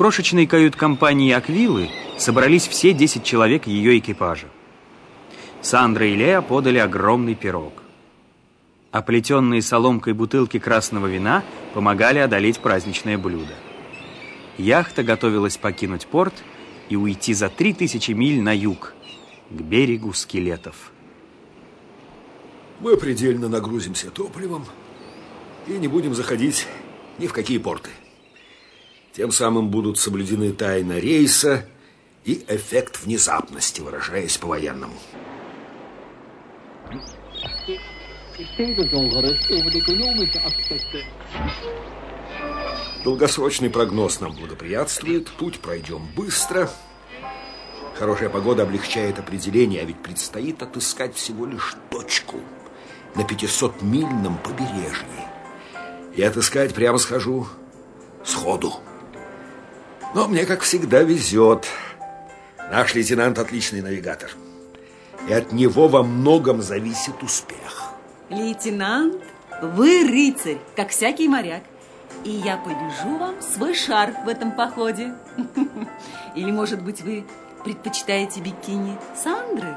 крошечной кают-компании Аквилы собрались все 10 человек ее экипажа. Сандра и Леа подали огромный пирог. Оплетенные соломкой бутылки красного вина помогали одолеть праздничное блюдо. Яхта готовилась покинуть порт и уйти за 3000 миль на юг, к берегу скелетов. Мы предельно нагрузимся топливом и не будем заходить ни в какие порты. Тем самым будут соблюдены тайна рейса и эффект внезапности, выражаясь по-военному. Долгосрочный прогноз нам благоприятствует, путь пройдем быстро. Хорошая погода облегчает определение, а ведь предстоит отыскать всего лишь точку на 500-мильном побережье. И отыскать, прямо скажу, сходу. Но мне, как всегда, везет. Наш лейтенант отличный навигатор. И от него во многом зависит успех. Лейтенант, вы рыцарь, как всякий моряк. И я повяжу вам свой шарф в этом походе. Или, может быть, вы предпочитаете бикини Сандры?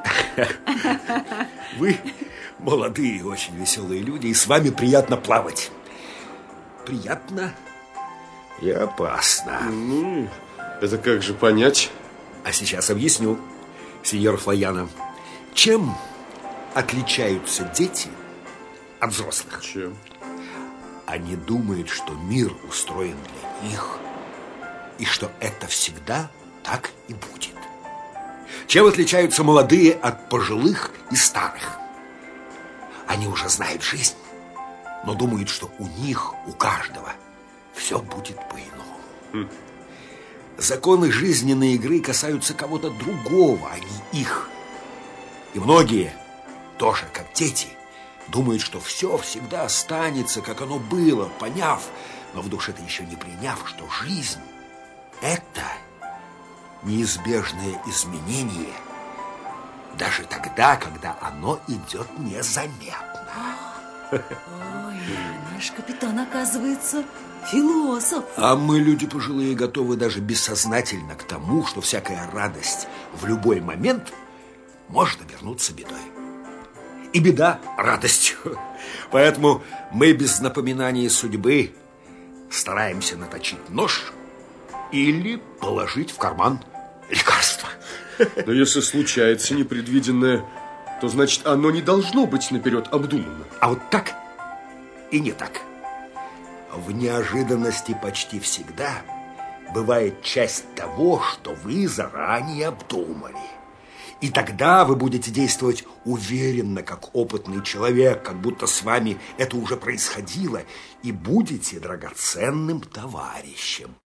Вы молодые, очень веселые люди, и с вами приятно плавать. Приятно и опасно. Ну, это как же понять? А сейчас объясню, сеньор Флояно. Чем отличаются дети от взрослых? Чем? Они думают, что мир устроен для них, и что это всегда так и будет. Чем отличаются молодые от пожилых и старых? Они уже знают жизнь, но думают, что у них, у каждого, все будет по-иному. Законы жизненной игры касаются кого-то другого, а не их. И многие, тоже как дети, думают, что все всегда останется, как оно было, поняв, но в душе-то еще не приняв, что жизнь – это неизбежное изменение, даже тогда, когда оно идет незаметно. Ой, наш капитан, оказывается, философ. А мы, люди пожилые, готовы даже бессознательно к тому, что всякая радость в любой момент может обернуться бедой. И беда радостью. Поэтому мы без напоминаний судьбы стараемся наточить нож или положить в карман лекарство. Но если случается непредвиденное, то значит оно не должно быть наперед обдуманно. А вот так и не так. В неожиданности почти всегда бывает часть того, что вы заранее обдумали. И тогда вы будете действовать уверенно, как опытный человек, как будто с вами это уже происходило, и будете драгоценным товарищем.